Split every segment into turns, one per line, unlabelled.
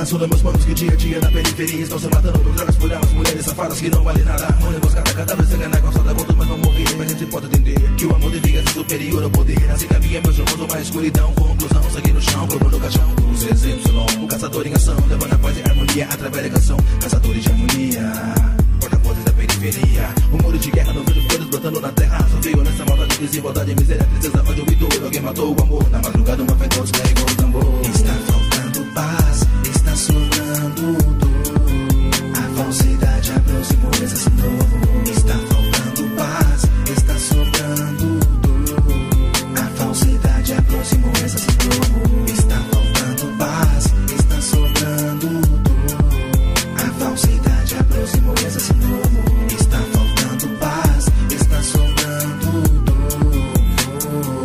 São meus manos que dia a dia na periferia estão se matando por drogas, por armas, mulheres safadas que não valem nada. Não emboscada, cadáver, sem ganhar, calçada, conto, mas não morrer. Mas a gente pode entender que o amor devia ser superior ao poder. Assim caminha meu jogo, uma escuridão. Conclusão, sangue no chão, corpo no caixão. Os ZY, o caçador em ação, levando a paz e harmonia através da canção. Caçadores de harmonia, porta-vozes da periferia. O muro de guerra, não vejo flores brotando na terra. Só veio nessa maldade, desigualdade, miséria, tristeza, ódio e dor. Alguém matou o amor, na madrugada uma fé todos carregou o tambor. Está faltando paz, está sobrando dor. A falsidade aproximou esse novo. Está faltando paz, está sobrando dor. A falsidade aproximou esse novo. Está faltando paz, está sobrando dor. A falsidade aproximou esse novo. Está faltando paz, está sobrando dor.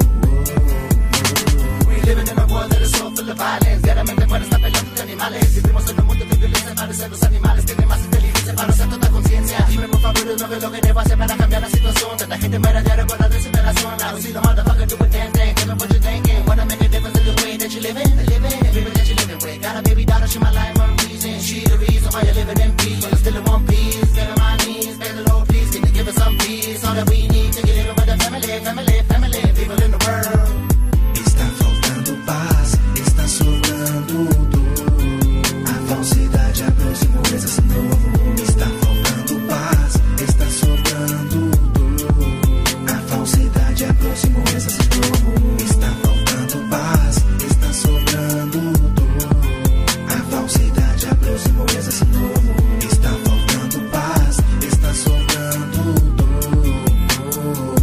We living in a world that is so full of violence. Diariamente muere está peleando de animales. Vivimos en un mundo de violencia, parecen los animales. Tienen más inteligencia para hacer toda conciencia. Dime por favor lo que debo hacer para cambiar la situación. Tanta gente muere diario con la desesperación. I don't see the motherfucker do a damn thing. Give me what you're thinking. Wanna make a difference in the way that you living. The people that you living with. Got a baby daughter, she my life, one reason. She the reason why you're living in peace. Well, I'm still in one piece. Get on my knees, beg the Lord, please. Can you give us some peace? All that we need to get it over the family, people in the world.
Está faltando paz, está sobrando dor. A falsidade aproximou esse novo. Está faltando paz, está sobrando dor. A falsidade aproximou esse novo. Está faltando paz, está sobrando dor. A falsidade aproximou esse novo. Está faltando paz, está sobrando dor.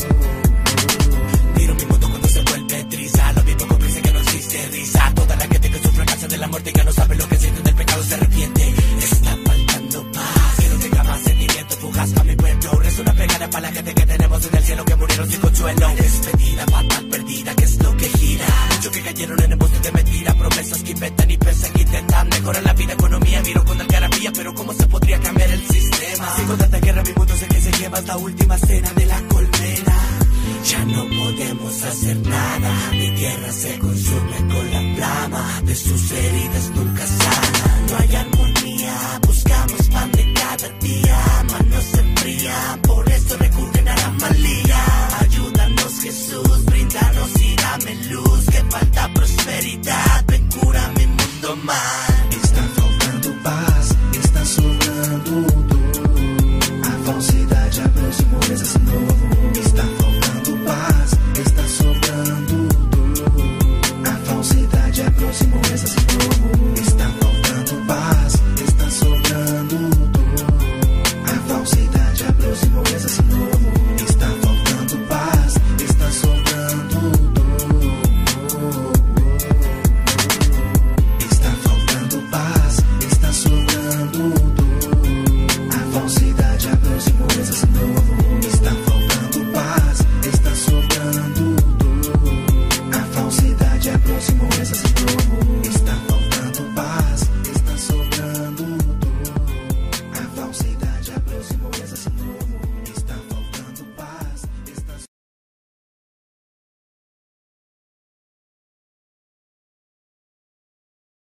Miro mi mundo cuando se vuelve triza. Lo vivo con prisa que no existe risa. Toda la gente que sufre a causa de la muerte ya no sabe lo que siente del pecado, se arrepiente. Está faltando paz, que no tenga más sentimiento fugaz pa' mi pueblo. Reza una pegada para la gente que tenemos en el cielo que murieron sin consuelo. Despedida, fatal, perdida, que es lo que gira. Muchos que cayeron en embustes de mentira. Promesas que inventan y pensan que intentan mejorar la vida, economía. Miro con algarabía, pero ¿cómo se podría cambiar el sistema? Si con tanta guerra mi mundo sé que se lleva hasta última cena de la colmena. Ya no podemos hacer nada. Mi tierra se consume con la flama de sus heridas nunca sanan. No hay armonía, buscamos pan de cada día. Manos se enfrían, por eso recurren a la malía. Ayúdanos Jesús, bríndanos y dame luz. Que falta prosperidad, ven cura mi mundo mal.
Está faltando paz, está sobrando dor. A falsidade aproximou esse novo. Está faltando paz, está sobrando dor. A falsidade aproximou esse novo. Está faltando paz, está sobrando dor. A falsidade aproximou esse novo. Está faltando paz, está sobrando dor. Está faltando paz, está sobrando dor. A falsidade aproximou esse novo. Está faltando paz, está sobrando dor. A falsidade aproximou esse